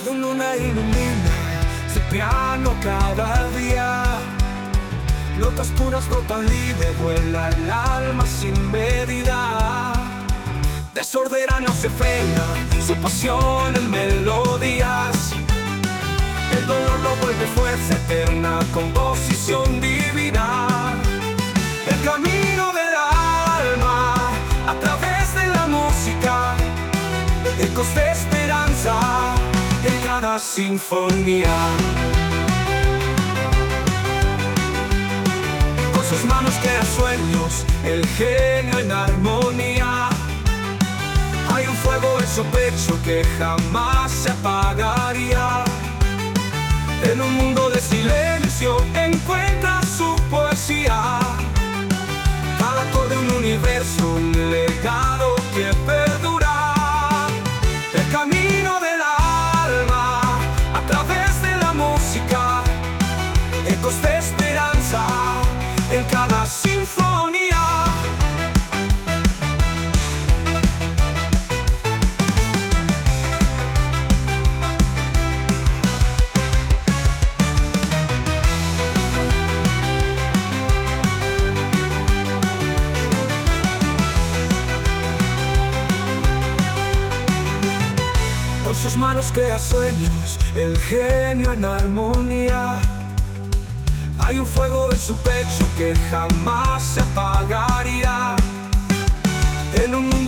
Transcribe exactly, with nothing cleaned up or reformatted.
Su luna ilumina su piano cada día. Notas puras, nota libre, vuela el alma sin medida. Desordena, no se frena, su pasión en melodías. El dolor lo vuelve fuerza eterna, composición divina. El camino del alma a través de la música, ecos de esperanza en cada sinfonía. Con sus manos crea sueños, el genio en armonía. Hay un fuego en su pecho que jamás se apagaría. En un mundo de silencio encuentra su poesía. Cada acorde un universo, un legado que perdura. El camino del alma a través de la música, ecos de esperanza en cada sinfonía. Con sus manos crea sueños, el genio en armonía. Hay un fuego en su pecho que jamás se apagaría. En un mundo